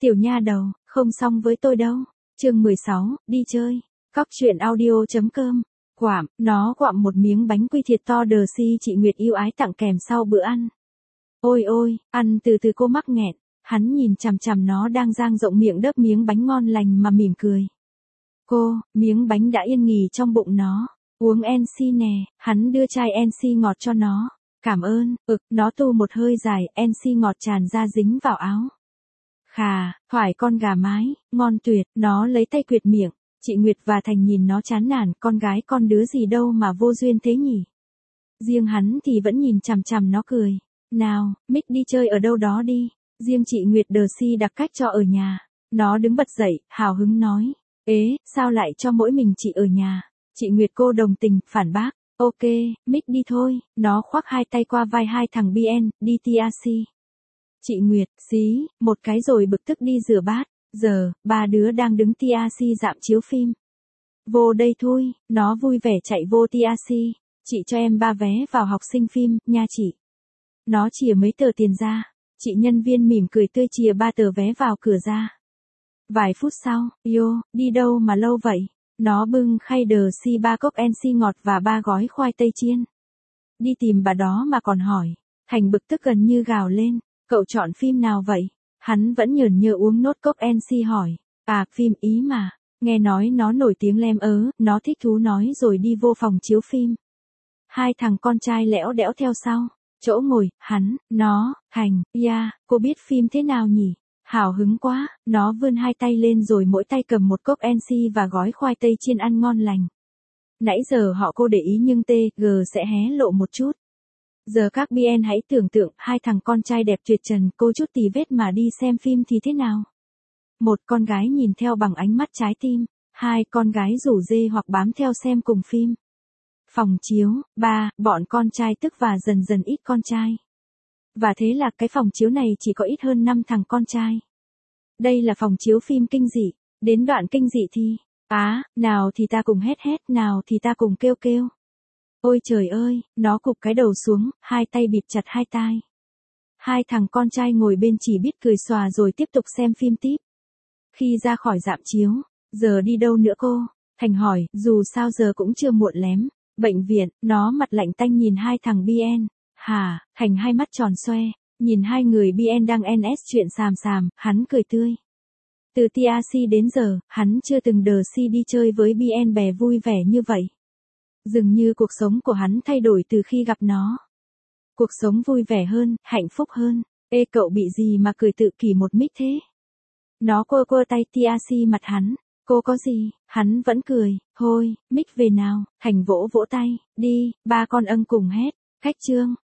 Tiểu nha đầu, không xong với tôi đâu. Chương 16, đi chơi. Cóc truyện audio.com. Quạm, nó quạm một miếng bánh quy thiệt to đờ si chị Nguyệt yêu ái tặng kèm sau bữa ăn. Ôi ôi, ăn từ từ cô mắc nghẹn, hắn nhìn chằm chằm nó đang dang rộng miệng đớp miếng bánh ngon lành mà mỉm cười. Cô, miếng bánh đã yên nghỉ trong bụng nó, uống NC nè, hắn đưa chai NC ngọt cho nó. Cảm ơn, nó tu một hơi dài, NC ngọt tràn ra dính vào áo. Khà, thoải con gà mái, ngon tuyệt, nó lấy tay quệt miệng, chị Nguyệt và Thành nhìn nó chán nản, con gái con đứa gì đâu mà vô duyên thế nhỉ. Riêng hắn thì vẫn nhìn chằm chằm nó cười. Nào, Mick đi chơi ở đâu đó đi. Riêng chị Nguyệt đờ si đặc cách cho ở nhà. Nó đứng bật dậy, hào hứng nói. Ế, sao lại cho mỗi mình chị ở nhà? Chị Nguyệt cô đồng tình, phản bác. Ok, Mick đi thôi. Nó khoác hai tay qua vai hai thằng BN, đi TRC. Chị Nguyệt, xí, một cái rồi bực tức đi rửa bát. Giờ, ba đứa đang đứng TRC dạm chiếu phim. Vô đây thôi, nó vui vẻ chạy vô TRC. Chị cho em 3 vé vào học sinh phim, nha chị. Nó chìa mấy tờ tiền ra. Chị nhân viên mỉm cười tươi chìa 3 tờ vé vào cửa ra. Vài phút sau, đi đâu mà lâu vậy? Nó bưng khay đờ si 3 cốc NC ngọt và 3 gói khoai tây chiên. Đi tìm bà đó mà còn hỏi. Thành bực tức gần như gào lên. Cậu chọn phim nào vậy? Hắn vẫn nhởn nhơ uống nốt cốc NC hỏi. À, phim Ý mà. Nghe nói nó nổi tiếng lem ớ, nó thích thú nói rồi đi vô phòng chiếu phim. Hai thằng con trai lẽo đẽo theo sau. Chỗ ngồi, hắn, nó, Thành, cô biết phim thế nào nhỉ? Hào hứng quá, nó vươn hai tay lên rồi mỗi tay cầm một cốc NC và gói khoai tây chiên ăn ngon lành. Nãy giờ họ cô để ý nhưng TG sẽ hé lộ một chút. Giờ các BN hãy tưởng tượng hai thằng con trai đẹp tuyệt trần cô chút tì vết mà đi xem phim thì thế nào? Một con gái nhìn theo bằng ánh mắt trái tim, hai con gái rủ rê hoặc bám theo xem cùng phim. Phòng chiếu, bọn con trai tức và dần dần ít con trai. Và thế là cái phòng chiếu này chỉ có ít hơn 5 thằng con trai. Đây là phòng chiếu phim kinh dị, đến đoạn kinh dị thì, nào thì ta cùng hét, nào thì ta cùng kêu. Ôi trời ơi, nó cụp cái đầu xuống, hai tay bịt chặt hai tai. Hai thằng con trai ngồi bên chỉ biết cười xòa rồi tiếp tục xem phim tiếp. Khi ra khỏi rạp chiếu, giờ đi đâu nữa cô? Thành hỏi, dù sao giờ cũng chưa muộn lắm. Bệnh viện, nó mặt lạnh tanh nhìn hai thằng BN. Hả, Thành hai mắt tròn xoe, nhìn hai người BN đang NS chuyện xàm, hắn cười tươi. Từ TRC đến giờ, hắn chưa từng đờ si đi chơi với BN bè vui vẻ như vậy. Dường như cuộc sống của hắn thay đổi từ khi gặp nó. Cuộc sống vui vẻ hơn, hạnh phúc hơn. Ê cậu bị gì mà cười tự kỷ một Mick thế? Nó quơ tay TRC mặt hắn. Cô có gì? Hắn vẫn cười. Thôi, Mick về nào. Thành vỗ tay. Đi, ba con ân cùng hét. Khách trương.